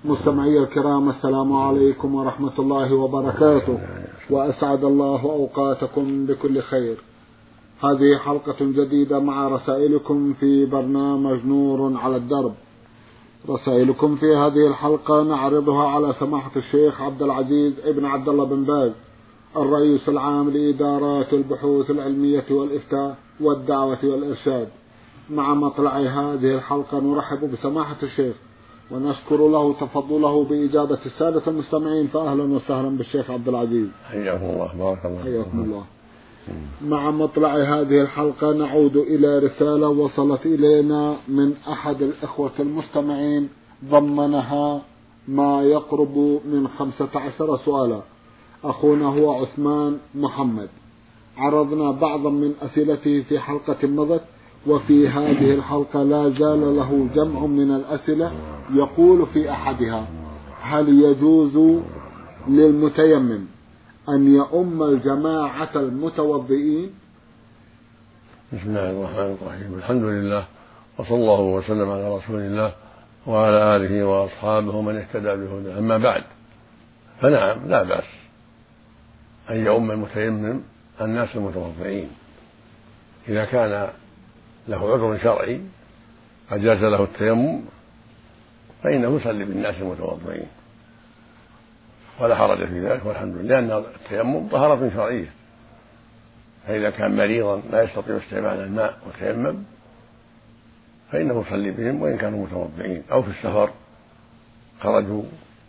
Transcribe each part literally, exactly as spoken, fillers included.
مستمعي الكرام، السلام عليكم ورحمة الله وبركاته، وأسعد الله أوقاتكم بكل خير. هذه حلقة جديدة مع رسائلكم في برنامج نور على الدرب. رسائلكم في هذه الحلقة نعرضها على سماحة الشيخ عبد العزيز ابن عبد الله بن باز، الرئيس العام لإدارات البحوث العلمية والإفتاء والدعوة والإرشاد. مع مطلع هذه الحلقة نرحب بسماحة الشيخ ونشكر له تفضله بإجابة السادة المستمعين، فأهلا وسهلا بالشيخ عبد العزيز. حياكم الله، بارك الله حياكم الله. مع مطلع هذه الحلقة نعود إلى رسالة وصلت إلينا من أحد الإخوة المستمعين ضمنها ما يقرب من خمسة عشر سؤالا. أخونا هو عثمان محمد. عرضنا بعضا من أسئلته في حلقة مضت، وفي هذه الحلقة لا زال له جمع من الأسئلة. يقول في أحدها: هل يجوز للمتيمم أن يؤم الجماعة المتوضئين؟ بسم الله الرحمن الرحيم، الحمد لله، وصلى الله وسلم على رسول الله وعلى آله وأصحابه من اهتدى بهداه. أما بعد، فنعم لا بأس أن يؤم المتيمم الناس المتوضئين إذا كان له عذر شرعي أجاز له التيمم، فإنه يصلي بالناس المتوضئين ولا حرج في ذلك، والحمد لله، لأن التيمم طهارة شرعية. فإذا كان مريضا لا يستطيع استعمال الماء وتيمم فإنه يصلي بهم وإن كانوا متوضئين، أو في السفر خرجوا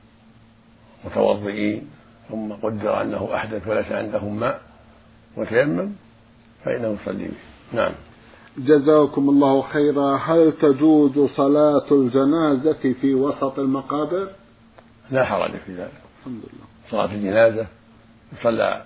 متوضئين ثم قدر أنه أحدث وليس عندهم ماء وتيمم فإنه يصلي بهم. نعم. جزاكم الله خيرا. هل تجوز صلاة الجنازة في وسط المقابر؟ لا حرج في ذلك، الحمد لله. صلاة الجنازة يصلى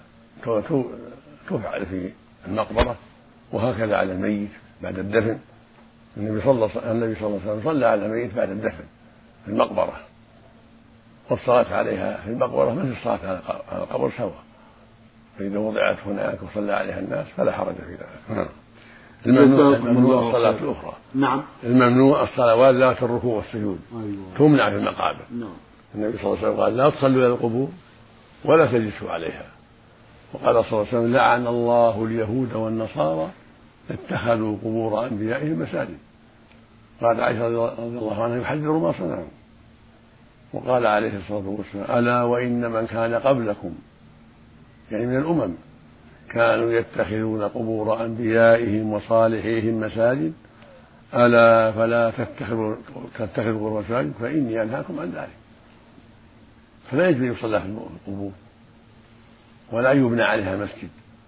تفعل في المقبرة، وهكذا على الميت بعد الدفن. النبي صلى الله عليه وسلم صلى على الميت بعد الدفن في المقبرة، والصلاة عليها في المقبرة مثل الصلاة على القبر سواء، فإذا وضعت هناك وصلى عليها الناس فلا حرج في ذلك. الممنوع, الممنوع الصلاة الأخرى. نعم. الممنوع الصلوات ذات الركوع والسجود. أيوة. تمنع في المقابر. نعم. النبي صلى الله عليه وسلم قال: لا تصلوا إلى القبور ولا تجلسوا عليها. وقال صلى الله عليه وسلم: لعن الله اليهود والنصارى اتخذوا قبور أنبيائهم مساجد. قال عائشة رضي الله عنها: يحذر ما صنعوا. وقال عليه الصلاة والسلام: ألا وإن من كان قبلكم، يعني من الأمم، كانوا يتخذون قبور أنبيائهم وصالحيهم مساجد، ألا فلا تتخذوا تتخذوا قبور مساجد فإني أنهاكم عن ذلك. فلا يجوز يصلى في القبور ولا يبنى عليها مسجد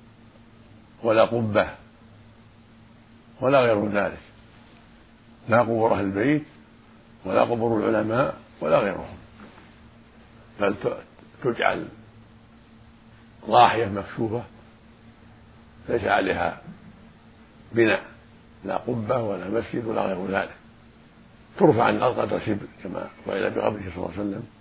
ولا قبة ولا غير ذلك، لا قبور أهل البيت ولا قبور العلماء ولا غيرهم، بل تجعل ضاحية مكشوفة ليس عليها بناء، لا قبة ولا مسجد ولا غير ذلك، ترفع عن الأرض قدر شبر كما فعل بقبره صلى الله عليه وسلم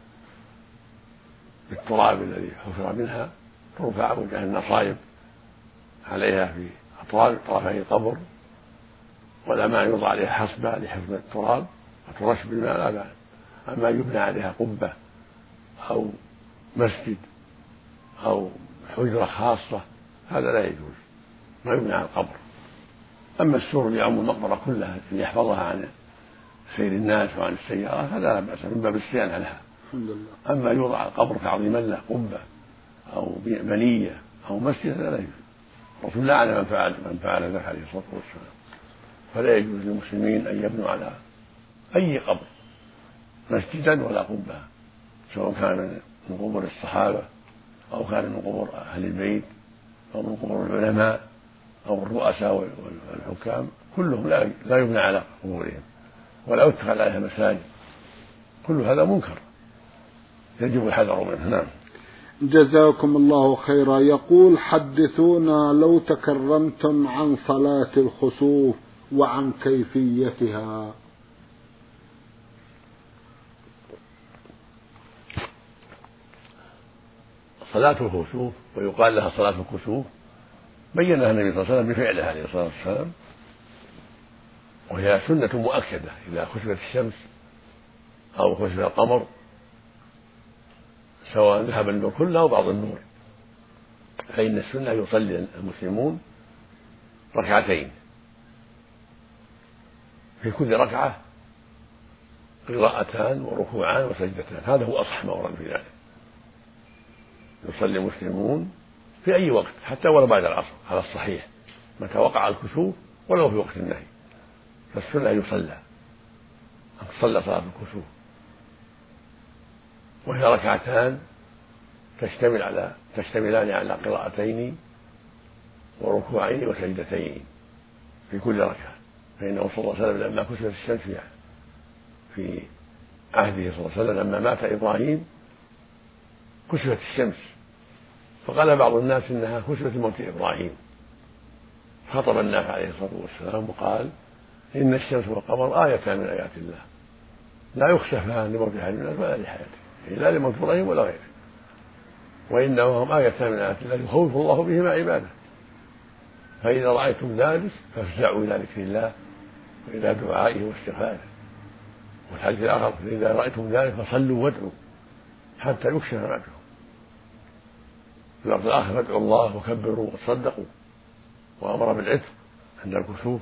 بالتراب الذي حفر منها، ترفع وجه النصائب عليها في أطراف طرفي القبر، والأماء يوضع عليها حصبة لحفظ التراب وترش بالماء لا بأس. أما يبنى عليها قبة أو مسجد أو حجرة خاصة هذا لا يجوز، ما يبنى على القبر. أما السور اللي يعم المقبرة كلها اللي يحفظها عن سير الناس وعن السيارات هذا لا بأس، من باب الصيانة لها. أما يوضع على القبر تعظيما له قبة أو بنية أو مسجد هذا لا يجوز. الرسول لعن من فعل من فعل ذلك عليه الصلاة والسلام. فلا يجوز للمسلمين أن يبنوا على أي قبر مسجدا ولا قبة، سواء كان من قبور الصحابة أو كان من قبور أهل البيت أو من قبور العلماء أو الرؤساء والحكام، كلهم لا يبنى على قبورهم ولا يتخذ عليها مساجد، كل هذا منكر يجب الحذر منه. نعم. جزاكم الله خيرا. يقول: حدثونا لو تكرمتم عن صلاة الخسوف وعن كيفيتها. صلاة الخسوف ويقال لها صلاة الكسوف بينها النبي صلى الله عليه وسلم بفعله عليه الصلاة والسلام، وهي سنة مؤكدة إذا خسفت الشمس أو خسف القمر سواء ذهب النور كله أو بعض النور، فإن السنة يصلي المسلمون ركعتين في كل ركعة قراءتان وركوعان وسجدتان، هذا هو أصح ما ورد في ذلك. يصلي المسلمون في أي وقت حتى ولو بعد العصر على الصحيح، متى وقع الكسوف ولو في وقت النهي، فالسنة يصلى أن تصلى صلاة الكسوف، وهي ركعتان تشتمل على تشتملان على قراءتين وركوعين وسجدتين في كل ركعة. فإنه صلى الله عليه وسلم لما كسفت الشمس في عهده صلى الله عليه وسلم لما مات إبراهيم كسفت الشمس، فقال بعض الناس إنها كسفت موت إبراهيم، خطب الناس عليه الصلاة والسلام وقال إن الشمس والقمر آيتان من آيات الله لا يخسفان لموت أحد من الناس ولا لحياته، لا لموت إبراهيم ولا غيره، وإنما هم آيتان من آيات الله يخوف الله بهما عباده، فإذا رأيتم ذلك فافزعوا إلى ذكر الله وإلى دعائه واستغفاره. والحديث الآخر إذا رأيتم ذلك فصلوا وادعوا حتى يكشف ما بكم. في الوقت الآخر فادعوا الله وكبروا وتصدقوا، وأمر بالعتق عند الكسوف،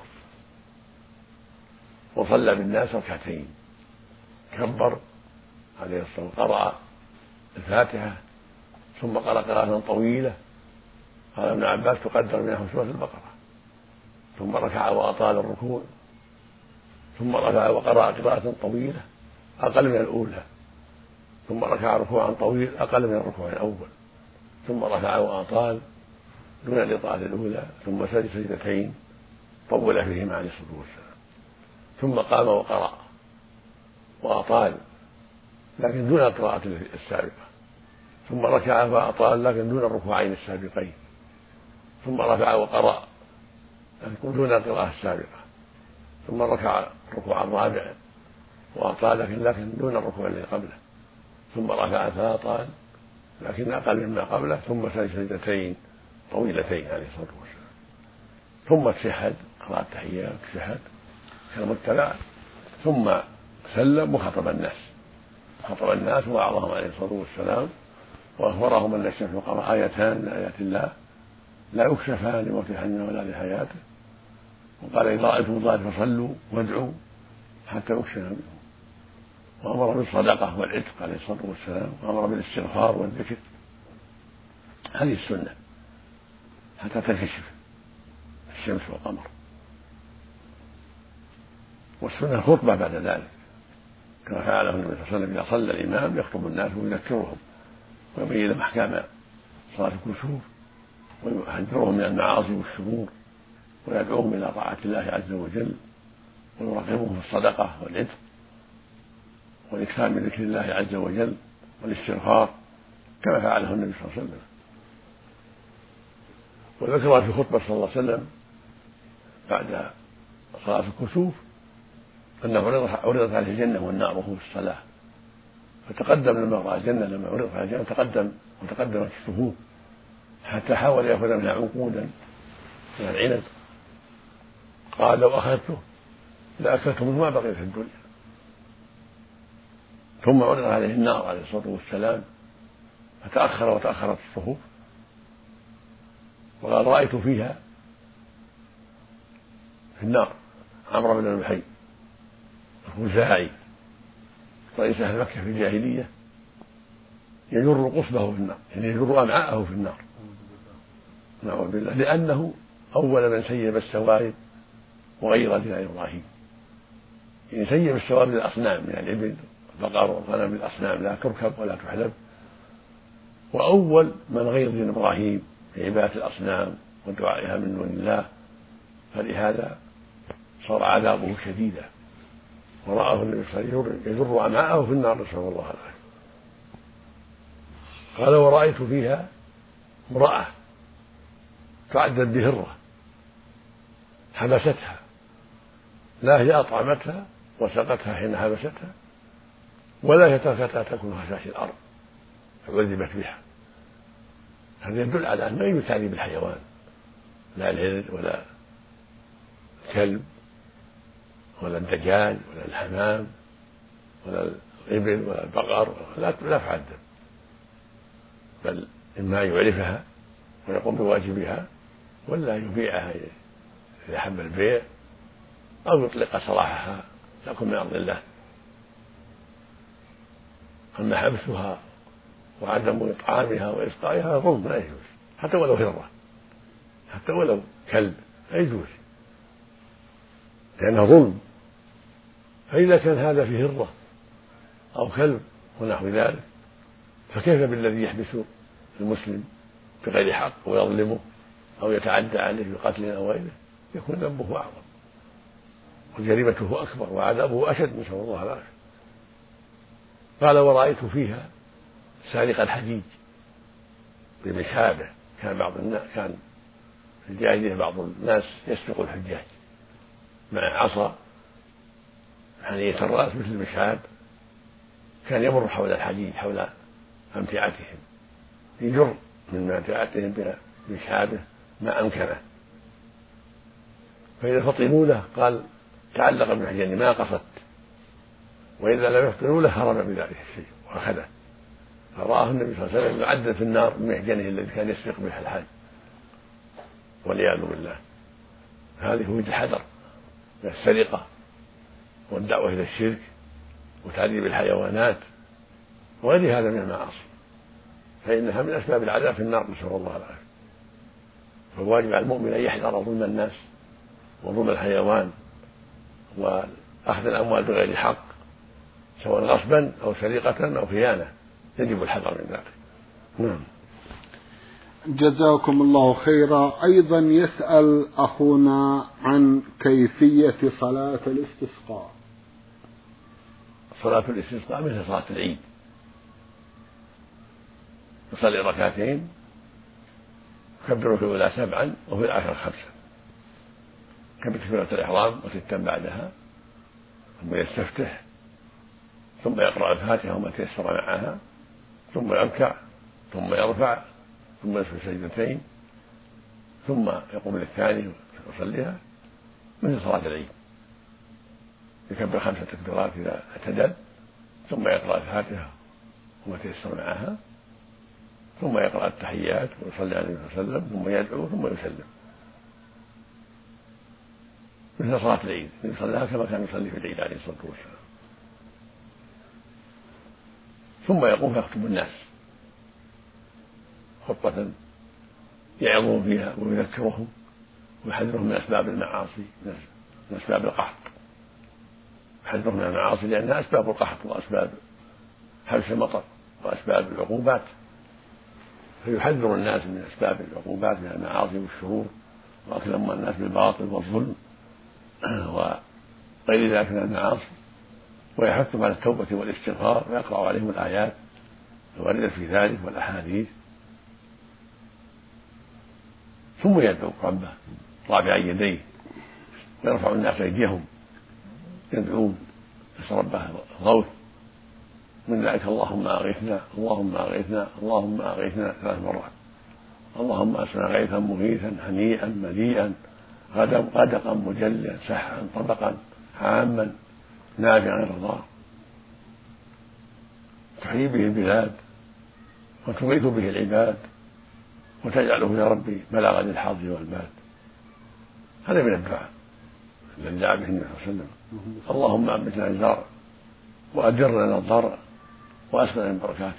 وصلى بالناس ركعتين، كبر عليه الصلاة والسلام، قرأ الفاتحة ثم قرأ قراءة طويلة، قال ابن عباس تقدر منها سورة البقرة، ثم ركع وأطال الركوع، ثم رفع وقرأ قراءة طويلة أقل من الأولى، ثم ركع ركوعا طويل أقل من الركوع الأول، ثم رفع وأطال دون الإطالة الأولى، ثم سجد سجدتين طول فيهما عليه الصلاة والسلام، ثم قام وقرأ وأطال لكن دون القراءة السابقة، ثم ركع وأطال لكن دون الركوعين السابقين، ثم رفع وقرأ لكن دون القراءة السابقة، ثم ركع الركوع الرابع وأطال لكن لكن دون الركوع الذي قبله، ثم رفع فأطال لكن أقل مما قبله، ثم سجد سجدتين طويلتين عليه الصلاة والسلام، ثم اتشهد قرأ التحيات اتشهد كالمتبع، ثم سلم وخطب الناس خطب الناس ووعظهم عليه الصلاة والسلام، وأخبرهم أن الشمس والقمر آيتان من آيات الله لا يكشفان لموت أحد ولا لحياته، وقال إذا رأيتم ذلك فصلوا وادعوا حتى يكشف منهم، وأمر بالصدقة والعتق عليه الصلاة والسلام، وأمر بالاستغفار والذكر. هذه السنة حتى تنكشف الشمس والقمر. والسنة خطبة بعد ذلك كما فعله النبي صلى الله عليه وسلم إذا صلى الإمام يخطب الناس ويذكرهم ويبين لهم أحكام صلاة الكسوف ويحذرهم من المعاصي والشرور ويدعوهم إلى طاعة الله عز وجل، ويرغبهم في الصدقة والعتق والإكثار من ذكر الله عز وجل والاستغفار كما فعله النبي صلى الله عليه وسلم. وذكر في خطبة صلى الله عليه وسلم بعد صلاة الكسوف أنه عرضت عليه الجنة والنار وهو في الصلاة، فتقدم لما رأى الجنة لما عرضت عليه الجنة تقدم وتقدمت الصفوف حتى حاول يأخذ منها عنقودا من العنب، قال لو أخذته لأكلته منه ما بقي في الدنيا. ثم عرض عليه النار عليه الصلاة والسلام فتأخر وتأخرت الصفوف، وقال رأيت فيها في النار عمرو بن الوحي الخزاعي رئيس أهل مكة في الجاهلية يجر قصبه في النار، يعني يجر أمعاءه في النار نعوذ بالله، لأنه أول من سيب السوارد وغير دين إبراهيم، يعني سيب السوارد الأصنام من الإبل والبقر والغنم الأصنام لا تركب ولا تحلب، وأول من غير دين إبراهيم في عبادة الأصنام ودعائها من دون الله، فلهذا صار عذابه شديدا، ورآه النبي صلى الله عليه وسلم يجر أمعاءه في النار نسأل الله العافية. قال ورأيت فيها امرأة تعدت بهرة حبستها، لا هي أطعمتها وسقتها حين حبستها ولا هي تركتها تكون خشاش الأرض فعذبت بها. هذا يدل على أن ما يجوز تعذيب الحيوان، لا الهرد ولا الكلب ولا الدجاج ولا الحمام ولا الإبل ولا البقر لا لا تعذب، بل إما يعرفها ويقوم بواجبها، ولا يبيعها إذا حب البيع، أو يطلق سراحها تكون من أرض الله. أما حبسها وعدم إطعامها وإسقائها ظلم لا يجوز، حتى ولو هرة، حتى ولو كلب لا يجوز، لأنه ظلم. فإذا كان هذا في هرة أو كلب ونحو ذلك، فكيف بالذي يحبس المسلم بغير حق ويظلمه أو يتعدى عليه بقتل أو غيره؟ يكون ذنبه أعظم وجريمته أكبر وعذابه أشد، نسأل الله العافية. قال: ورأيت فيها سارق الحجيج بمشابه. كان بعض الناس كان في الجاهلية بعض الناس يسرق الحجاج مع عصا حنية الرأس مثل المشاب، كان يمر حول الحجيج حول أمتعتهم، يجر من أمتعتهم بمشابه ما أمكنه، فإذا فطنوا له قال تعلق بمحجني ما قصدت، وإذا لم يفطنوا له هرب بذلك الشيء وأخذه، فرآه النبي صلى الله عليه وسلم يعذب في النار بمحجنه الذي كان يسرق به الحاج، والعياذ بالله. هذه هو الحذر من السرقة والدعوة إلى الشرك وتعذيب الحيوانات وغير هذا من المعاصي، فإنها من أسباب العذاب في النار، نسأل الله العافية. فالواجب على المؤمن أن يحذر ظلم الناس وظلم الحيوان وأخذ الأموال بغير حق، سواء غصبا أو سرقة أو خيانة، يجب الحذر من ذلك. نعم. جزاكم الله خيرا. أيضا يسأل أخونا عن كيفية صلاة الاستسقاء. صلاة الاستسقاء مثل صلاة العيد، يصلي ركعتين، يكبر في الأولى سبعا وفي الآخر خمسا، كبر تكبيرة الإحرام وستا بعدها، ثم يستفتح، ثم يقرأ الفاتحة وما تيسر معها، ثم يركع، ثم يرفع، ثم يسجد سجدتين، ثم يقوم للثاني ويصليها مثل صلاة العيد، يكبر خمسة تكبيرات إذا اعتدل، ثم يقرأ الفاتحة وما تيسر معها، ثم يقرأ التحيات ويصلي عليه وسلم، ثم يدعو ثم يسلم مثل صلاة العيد، يصليها كما كان يصلي في العيد عليه الصلاة والسلام. ثم يقوم فيخطب الناس خطبة يعظهم فيها ويذكرهم ويحذرهم من أسباب المعاصي، من أسباب القحط، يحذرهم من المعاصي لأنها أسباب القحط وأسباب حبس المطر وأسباب العقوبات، فيحذر الناس من أسباب العقوبات من المعاصي والشرور وأكل أموال الناس بالباطل والظلم وغير ذلك من المعاصي، ويحثهم على التوبة والاستغفار ويقرأ عليهم الآيات الواردة في ذلك والأحاديث، ثم يدعو ربه رافعا يديه، ويرفع الناس أيديهم يدعون يسأل ربه الغوث من ذلك: اللهم أغثنا، اللهم أغثنا، اللهم أغثنا ثلاث مرات، اللهم أسقنا غيثا مغيثا هنيئا مليئا غدقا مجليا سحا طبقا عاما نافعا رضا، تحيي به البلاد وتغيث به العباد وتجعله يا ربي بلغا للحظ والباد. هذا من الدعاء الذي دعا به النبي صلى الله عليه وسلم: اللهم أنبتنا الزرع وأجر لنا الضرع وأسقنا من بركاته.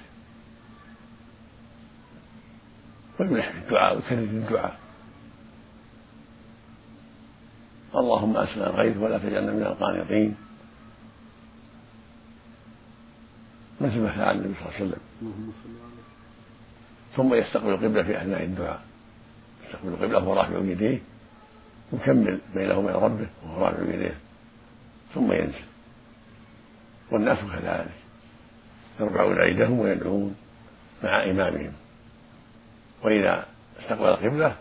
ويلح في الدعاء ويكرر الدعاء: اللهم أسقنا الغيث ولا تجعلنا من القانطين، مثل ما فعل النبي صلى الله عليه وسلم. ثم يستقبل القبلة في أثناء الدعاء، يستقبل القبلة وهو رافع يديه، يكمل بينه وبين ربه وهو رافع يديه، ثم ينزل. والناس كذلك يرفعون أيديهم ويدعون مع إمامهم، وإذا استقبل القبلة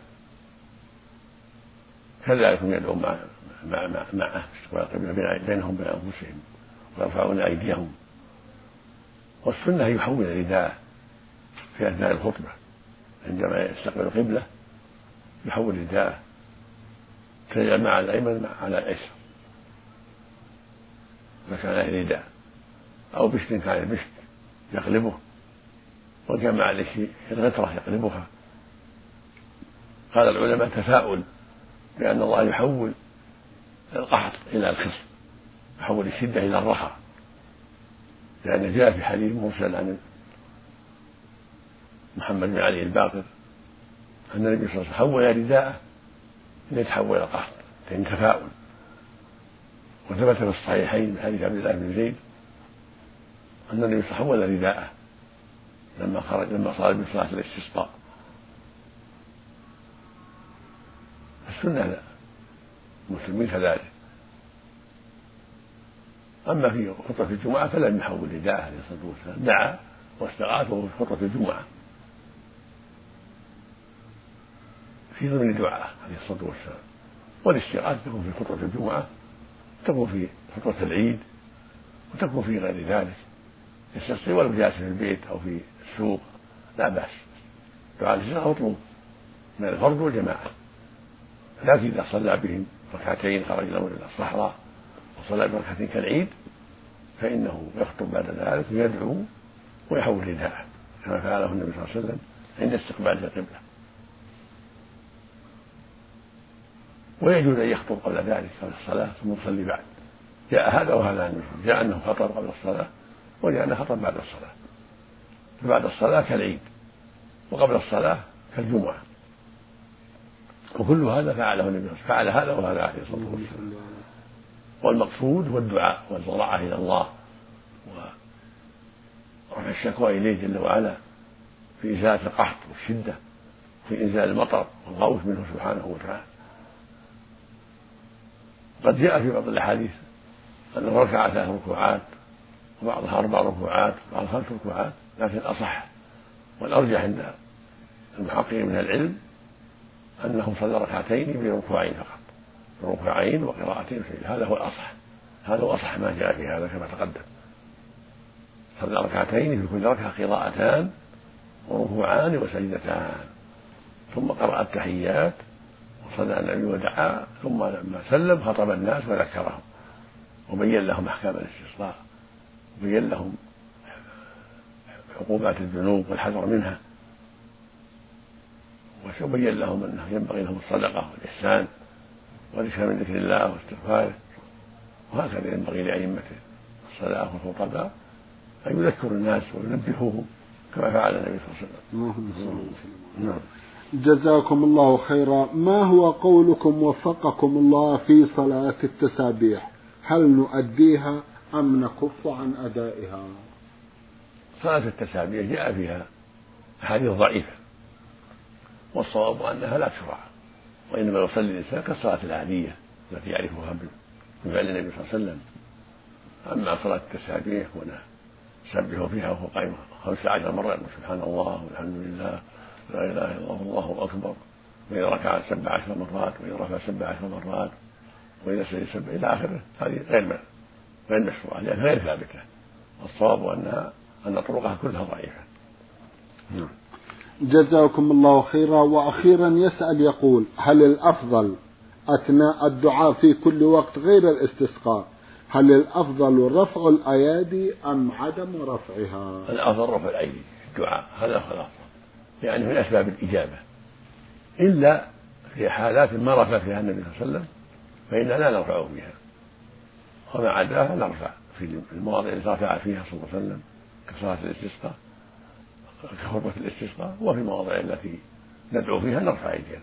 كذلك هم يدعون معه مع مع معه استقبال القبلة بينهم وبين أنفسهم ويرفعون أيديهم. والسنة يحول الرداء في أثناء الخطبة، عندما يستقبل القبلة يحول رداءه فيجعل مع الأيمن على الأيسر مكان الرداء، أو بشت كان بشت يقلبه وجمع عليه الغترة يقلبها. قال العلماء تفاؤل بأن الله يحول القحط إلى الخصب، يحول الشدة إلى الرخاء، لأن جاء في حديث مرسل عن محمد بن علي الباقر أن النبي صلى الله عليه وسلم حول رداءه ليتحول إلى قحط، لأن تفاؤل. وثبت في الصحيحين من حديث عبد الله بن زيد أن النبي صلى الله عليه وسلم حول رداءه لما خرج لما صار بصلاة الاستسقاء. السنة المسلمين كذلك. أما في خطبة الجمعة فلم يحول رداءه عليه الصلاة والسلام، دعا واستغاث وهو في خطبة الجمعة في ضمن دعاءه عليه الصلاة والسلام. والاستغاثة تكون في خطبة الجمعة، تكون في خطبة العيد، وتكون في غير ذلك، يستسقي ولو جالس في البيت أو في السوق لا بأس. دعاء الاستسقاء مطلوب من الفرد والجماعة، لكن إذا صلى بهم ركعتين خرج لهم إلى الصحراء وصلى بهم ركعتين كالعيد فإنه يخطب بعد ذلك ويدعو ويحول رداءه كما فعله النبي صلى الله عليه وسلم عند استقبال القبلة. ويجوز أن يخطب قبل ذلك قبل الصلاة ثم يصلي بعد. جاء هذا وهذا عنه، جاء أنه خطب قبل الصلاة وجاء أنه خطب بعد الصلاة. فبعد الصلاة كالعيد وقبل الصلاة كالجمعة، وكل هذا فعله النبي صلى الله عليه وسلم، فعل هذا وهذا عليه الصلاة والسلام. والمقصود هو الدعاء والضراعة إلى الله ورفع الشكوى إليه جل وعلا في إزالة القحط والشدة، في إنزال المطر والغوث منه سبحانه وتعالى. قد جاء في بعض الأحاديث أن الركعة ثلاث ركوعات وبعضها أربع ركوعات وبعضها خمس ركوعات، لكن الأصح والأرجح عند المحققين من العلم أنه صلى ركعتين بركوعين فقط، بركوعين وقراءتين في هذا هو الأصح، هذا هو أصح ما جاء في هذا كما تقدم. صلى ركعتين في كل ركعة قراءتان وركوعان وسجدتان، ثم قرأ التحيات وصلى النبي ودعا، ثم لما سلم خطب الناس وذكرهم وبين لهم أحكام الاستسقاء وبين لهم عقوبات الذنوب والحذر منها، وبين لهم أنه ينبغي لهم الصدقة والإحسان والإكثار من ذكر الله واستغفاره. وهكذا ينبغي لأئمة الصلاة والخطباء أن يذكروا الناس وينبهوهم كما فعل النبي صلى الله عليه وسلم. نعم. جزاكم الله خيرا. ما هو قولكم وفقكم الله في صلاة التسابيح؟ هل نؤديها أم نكف عن أدائها؟ صلاة التسابيح جاء فيها أحاديث ضعيفة، والصواب أنها لا تشرع، وإنما يصلي الإنسان كالصلاة العادية التي يعرفها من فعل النبي صلى الله عليه وسلم. أما صلاة التسابيح ونسبح فيها وهو قائم خمس عشر مرة سبحان الله والحمد لله لا إله إلا الله والله أكبر، وإذا ركع سبع عشر مرات وإذا رفع سبع عشر مرات وإذا سجد سبع إلى آخره، هذه غير غير مشروعة لأنها غير ثابتة. الصواب أنها أن طرقها كلها ضعيفة. نعم. جزاكم الله خيرا. وأخيرا يسأل يقول: هل الأفضل أثناء الدعاء في كل وقت غير الاستسقاء، هل الأفضل رفع الأيادي أم عدم رفعها؟ الأفضل رفع الأيدي في الدعاء، هذا هو الأفضل، يعني من أسباب الإجابة، إلا في حالات ما رفع فيها النبي صلى الله عليه وسلم فإننا لا نرفع فيها، وما عداها نرفع في المواضع التي رفع فيها صلى الله عليه وسلم كصلاة الاستسقاء كخطبة الاستسقاء، وفي المواضع التي ندعو فيها نرفع أيدينا.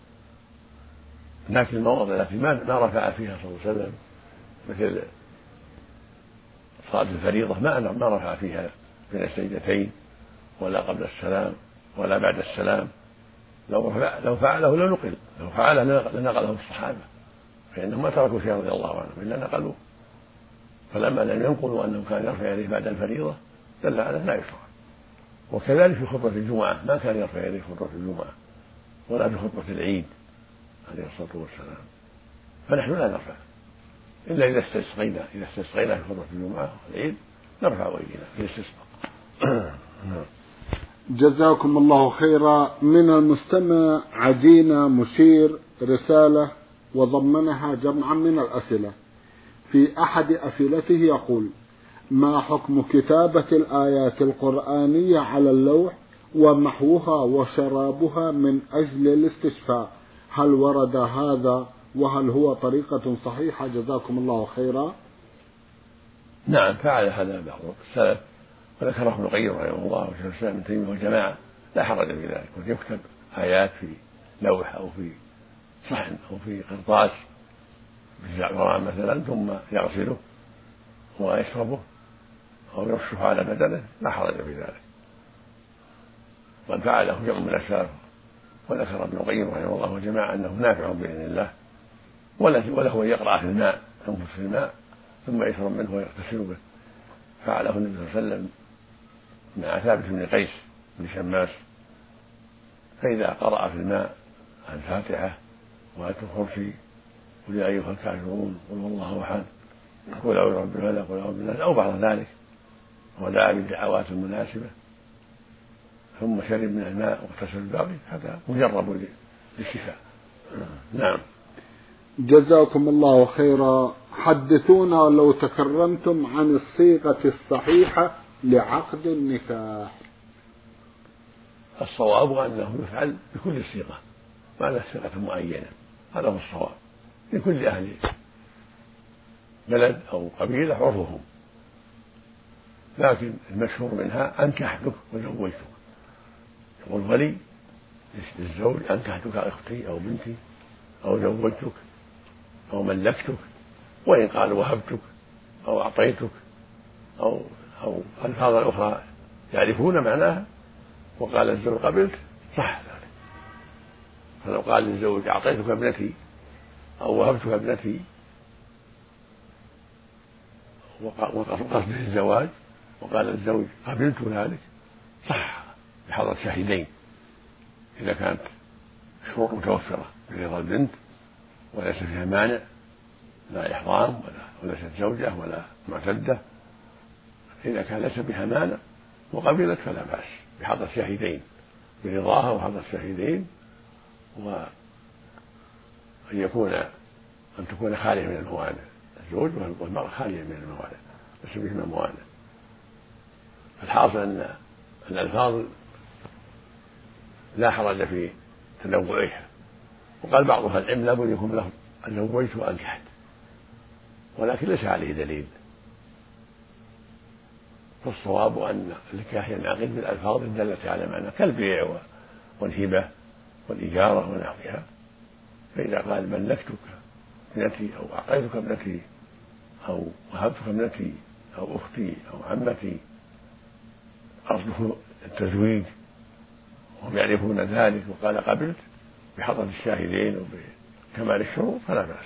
لكن المواضع التي ما رفع فيها صلى الله عليه وسلم مثل صلاة الفريضة ما ما رفع فيها بين السجدتين ولا قبل السلام ولا بعد السلام، لو لو فعله لنقل، لو فعله لنقله الصحابة، فإنهم ما تركوا شيئا رضي الله عنهم إلا نقلوه، فلما لم ينقلوا أنه كان يرفع يديه بعد الفريضة دل على لا يشرع. وكذلك في خطبة الجمعة ما كان يرفع يديه في خطبة الجمعة ولا في خطبة العيد عليه الصلاة والسلام، فنحن لا نرفع إلا إذا استسقينا، إذا استسقينا في خطبة الجمعة والعيد نرفع أيدينا في الاستسقاء. جزاكم الله خيرا. من المستمع عدينا مشير رسالة وضمنها جمعا من الأسئلة. في أحد أسئلته يقول: ما حكم كتابة الآيات القرآنية على اللوح ومحوها وشرابها من أجل الاستشفاء؟ هل ورد هذا وهل هو طريقة صحيحة؟ جزاكم الله خيرا. نعم، فعل هذا بعض السلف وذكره ابن القيم رحمه الله وشيخ الإسلام ابن تيمية والجماعة، لا حرج في ذلك، ويكتب آيات في لوح أو في صحن أو في قرطاس بالزعفران مثلا، ثم يغسله ويشربه أو يرشه على بدنه، لا حرج في ذلك. قد فعله جمع من السلف، وذكر ابن القيم رحمه الله وجماعة أنه نافع بإذن الله، وله يقرأ في الماء، ينفث في الماء ثم يشرب منه ويغتسل به. فعله النبي صلى الله عليه وسلم مع ثابت بن قيس بن شماس، فإذا قرأ في الماء الفاتحة وآية الكرسي قل يا أيها الكافرون قل هو الله أحد قل أعوذ برب الفلق قل أعوذ بالناس أو بعد ذلك، ودعا بالدعوات المناسبة ثم شرب من الماء واغتسل بالباقي، هذا مجرب للشفاء. نعم. جزاكم الله خيرا. حدثونا لو تكرمتم عن الصيغة الصحيحة لعقد النكاح. الصواب أنه يفعل بكل صيغة، ما له صيغة معينة، هذا هو الصواب، لكل أهل بلد أو قبيلة عرفهم، لكن المشهور منها أنكحتك وزوجتك. يقول ولي للزوج أنكحتك أختي أو بنتي أو زوجتك أو ملكتك، وإن قال وهبتك أو أعطيتك أو أو ألفاظا أخرى يعرفون معناها وقال الزوج قبلت صح ذلك. فلو قال للزوج أعطيتك ابنتي أو وهبتك ابنتي وقصده الزواج وقال الزوج قبلت ذلك صح بحضرة شاهدين، إذا كانت الشروط متوفرة برضا البنت وليس فيها مانع، لا إحرام ولا وليست زوجة ولا معتدة، إذا كان ليس بها مانع وقبلت فلا بأس بحضرة شاهدين، برضاها وحضرة شاهدين، وأن يكون أن تكون خالية من الموانع، الزوج والمرأة خالية من الموانع ليس بهما موانع. الحاصل أن الألفاظ لا حرج في تنوعها، وقال بعض أهل العلم لابد يكون له زوجت وأنكحت، ولكن ليس عليه دليل، فالصواب أن النكاح ينعقد بالألفاظ الدالة على معنى كالبيع والهبة والإجارة ونحوها. فإذا قال ملكتك ابنتي أو أعطيتك ابنتي أو وهبتك ابنتي أو أختي أو عمتي، قصده التزويج وهم يعرفون ذلك، وقال قبلت بحضرة الشاهدين وبكمال الشروط فلا بأس.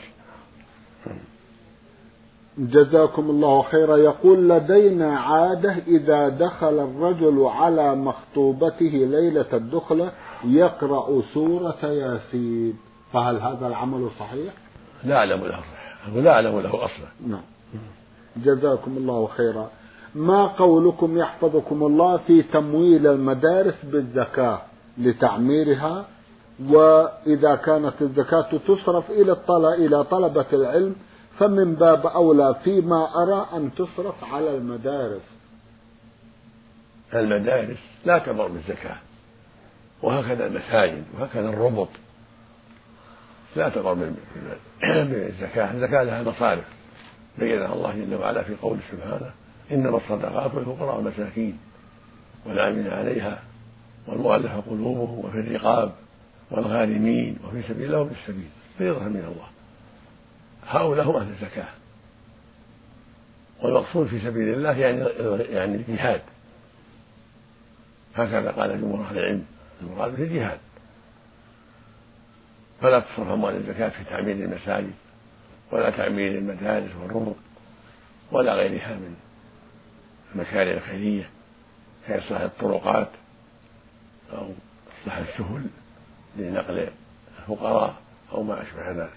جزاكم الله خيرا. يقول لدينا عادة إذا دخل الرجل على مخطوبته ليلة الدخلة يقرأ سورة ياسين، فهل هذا العمل صحيح؟ لا أعلم له صحيح، لا أعلم له أصلا. نعم. جزاكم الله خيرا. ما قولكم يحفظكم الله في تمويل المدارس بالزكاة لتعميرها، وإذا كانت الزكاة تصرف إلى طلبة العلم فمن باب أولى فيما أرى أن تصرف على المدارس؟ المدارس لا تمر بالزكاة، وهكذا المساجد وهكذا الربط لا تمر بالزكاة. الزكاة لها مصارف بينها الله جل وعلا في قوله سبحانه إنما الصدقات للفقراء والمساكين والعاملين عليها والمؤلفة قلوبهم وفي الرقاب والغارمين وفي سبيل الله وفي السبيل فريضة من الله. هؤلاء هم أهل الزكاة، والمقصود في سبيل الله يعني يعني الجهاد، هكذا قال جمهور أهل العلم، المراد به الجهاد. فلا تصرف أموال الزكاة في تعمير المساجد ولا تعمير المدارس والربط ولا غيرها من المشاريع الخيرية كإصلاح الطرقات أو إصلاح السبل لنقل الفقراء أو ما أشبه ذلك.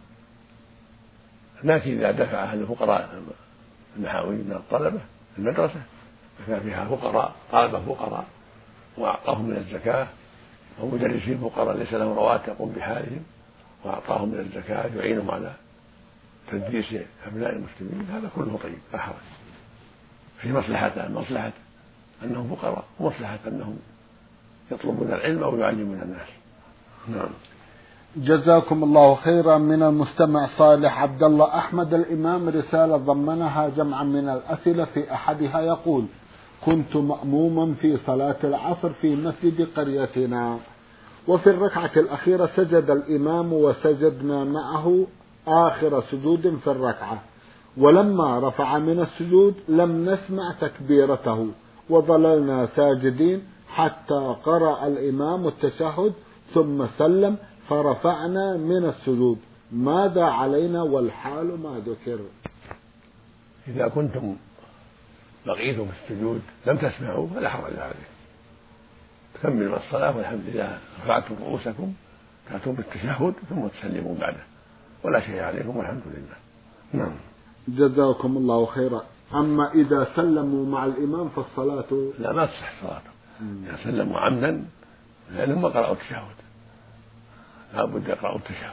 لكن إذا دفع أهل الفقراء النحويين من الطلبة المدرسة فكان فيها فقراء طلبة فقراء وأعطاهم من الزكاة، أو مدرسين فقراء ليس لهم رواتب يقوم بحالهم وأعطاهم من الزكاة يعينهم على تدريس أبناء المسلمين، هذا كله طيب لا حرج. في مصلحة مصلحة أنهم فقراء ومصلحة أنهم يطلبون العلم أو يعلمون الناس. نعم. جزاكم الله خيرا. من المستمع صالح عبد الله أحمد الإمام رسالة ضمنها جمعا من الأسئلة، في أحدها يقول: كنت مأموما في صلاة العصر في مسجد قريتنا، وفي الركعة الأخيرة سجد الإمام وسجدنا معه آخر سجود في الركعة، ولما رفع من السجود لم نسمع تكبيرته وظللنا ساجدين حتى قرأ الإمام التشهد ثم سلم فرفعنا من السجود، ماذا علينا والحال ما ذكر؟ إذا كنتم بقيتم في السجود لم تسمعوا فلا حرج عليكم، تكملوا الصلاة والحمد لله، رفعتم رؤوسكم تأتون بالتشهد ثم تسلموا بعده ولا شيء عليكم والحمد لله. نعم. جزاكم الله خيرا. أما إذا سلموا مع الإمام فالصلاة لا ما تصح صلاته، إذا سلموا عمدا لأنهم ما قرأوا التشهد لا بد يقرأوا التشهد،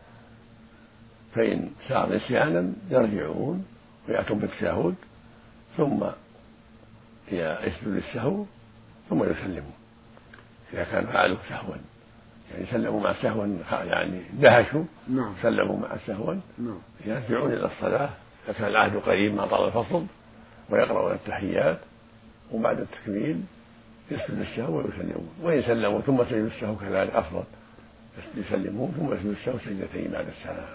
فإن صار نسيانا يرجعون ويأتون بالتشهد ثم يسجد السهو ثم يسلمون. إذا كان فعلوا سهوا يعني سلموا مع سهوا يعني دهشوا نعم. سلموا مع سهوا نعم. يرجعون إلى الصلاة إذا كان العهد قريب ما طال الفصل ويقرأون التحيات وبعد التكميل يسجد السهو ويسلمون، وإن سلموا ثم سجدوا السهو كذلك أفضل، يسلمون ثم يسجدوا السهو سجدتين بعد السلام.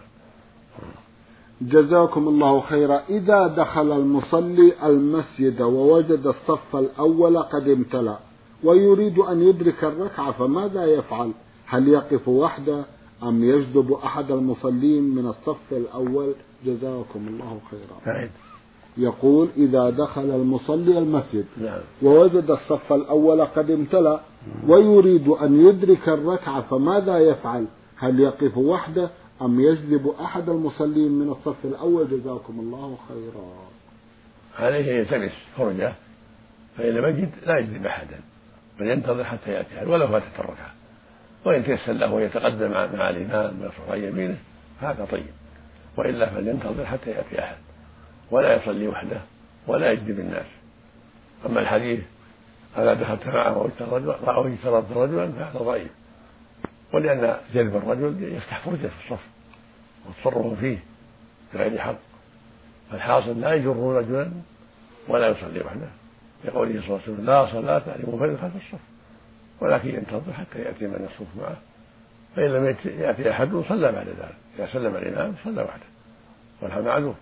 جزاكم الله خيرا. إذا دخل المصلي المسجد ووجد الصف الأول قد امتلأ ويريد أن يدرك الركعة فماذا يفعل؟ هل يقف وحده أم يجذب أحد المصلين من الصف الأول؟ جزاكم الله خيرا. يقول: إذا دخل المصلي المسجد ووجد الصف الأول قد امتلأ ويريد أن يدرك الركعة فماذا يفعل؟ هل يقف وحده أم يجذب أحد المصلين من الصف الأول؟ جزاكم الله خيرا. عليه يلتمس فرجة، فإن لم يجد لا يجذب أحدا بل ينتظر حتى يأتي أحد ولو فاتت الركعة، وإن تيسر له ويتقدم مع الإمام ويصف عن يمينه هذا طيب، وإلا فلينتظر حتى يأتي أحد ولا يصلي وحده ولا يجذب الناس. أما الحديث ألا دخلت معه أو اجترضت رجلا فهذا ضعيف، ولأن جذب الرجل يفتح فرجة في الصف والتصرف فيه بغير حق، فالحاصل لا يجر رجلا ولا يصلي وحده، لقوله صلى الله عليه وسلم: لا صلاة لمنفرد خلف الصف، ولكن ينتظر حتى يأتي من يصف معه، فإن لم يأتي أحد صلى بعد ذلك، إذا سلم الإمام صلى وحده والحال معذور.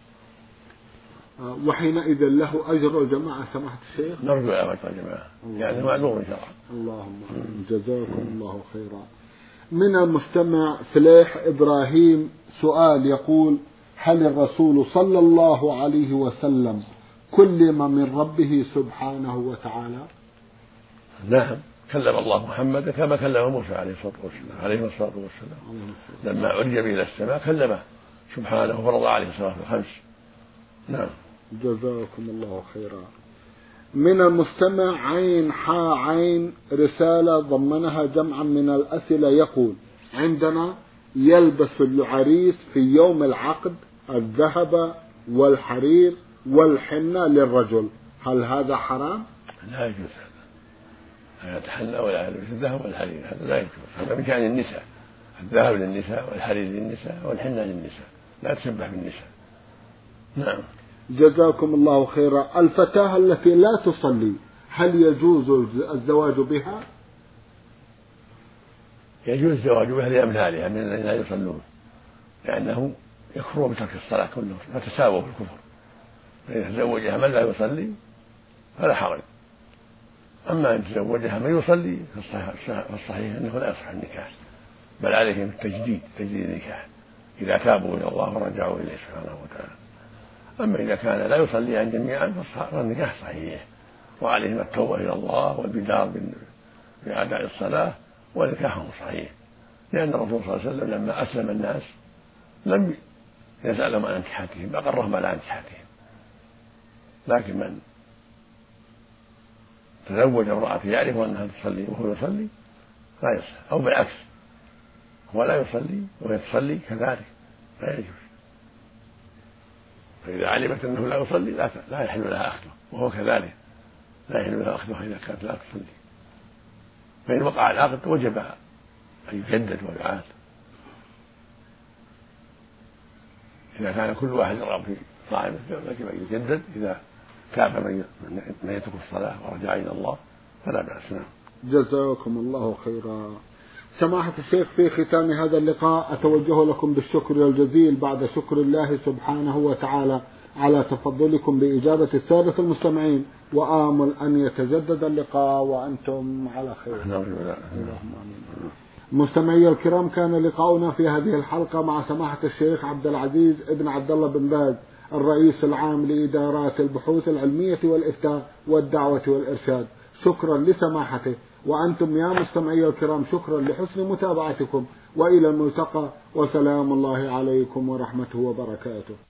وحينئذ له أجر الجماعة سماحة الشيخ؟ نرجو أجر الجماعة يعني معذور إن شاء الله. اللهم جزاكم الله خيرا. من المستمع فليح إبراهيم سؤال يقول: هل الرسول صلى الله عليه وسلم كلم من ربه سبحانه وتعالى؟ نعم، كلم الله محمد كما كلم موسى عليه الصلاة والسلام عليه الصلاة والسلام لما عرج به إلى السماء كلمه سبحانه وفرض عليه الصلاة الخمس. نعم. جزاكم الله خيرا. من المستمع عين حا عين رسالة ضمنها جمعا من الأسئلة يقول: عندنا يلبس العريس في يوم العقد الذهب والحرير والحنة للرجل، هل هذا حرام؟ لا يجوز هذا، لا يتحلى ولا يلبس الذهب والحرير، هذا لا يجوز، هذا من شأن النساء، الذهب للنساء والحرير للنساء والحنة للنساء، لا تشبه بالنساء. نعم. جزاكم الله خيرا. الفتاة التي لا تصلي هل يجوز الزواج بها؟ يجوز الزواج بها لأمثالها من الذين لا يصلون، لأنه يكفر بترك الصلاة كله فتساووا في الكفر، فإذا تزوجها من لا يصلي فلا حرج. أما أن تزوجها من يصلي فالصحيح أنه لا يصح النكاح، بل عليهم التجديد تجديد النكاح إذا تابوا إلى الله ورجعوا إليه سبحانه وتعالى. أما إذا كان لا يصليان جميعا فالنكاح صحيح، وعليهم التوبة إلى الله والبدار بأداء الصلاة ونكاحهم صحيح، لأن الرسول صلى الله عليه وسلم لما أسلم الناس لم يسألهم عن انكحاتهم، أقرهم على انكحاتهم. لكن من تزوج امرأة يعرف أنها تصلي وهو يصلي لا يصح، أو بالعكس هو لا يصلي وهي تصلي كذلك لا يجوز، فإذا علمت أنه لا يصلي لا لا يحل لها أخذه، وهو كذلك لا يحل لها أخذه إذا كانت لا تصلي. فإن وقع العقد وجب أن يجدد ويعاد. إذا كان كل واحد يرغب في طاعة يجب أن يجدد إذا تاب من يترك الصلاة ورجع إلى الله فلا بأس. جزاكم الله خيرا. سماحة الشيخ، في ختام هذا اللقاء أتوجه لكم بالشكر الجزيل بعد شكر الله سبحانه وتعالى على تفضلكم بإجابة السادة المستمعين، وآمل أن يتجدد اللقاء وأنتم على خير. اللهم آمين. مستمعي الكرام، كان لقاؤنا في هذه الحلقة مع سماحة الشيخ عبد العزيز ابن عبد الله بن باز، الرئيس العام لإدارات البحوث العلمية والإفتاء والدعوة والإرشاد. شكرا لسماحته، وأنتم يا مستمعي الكرام شكرا لحسن متابعتكم، وإلى الملتقى، وسلام الله عليكم ورحمته وبركاته.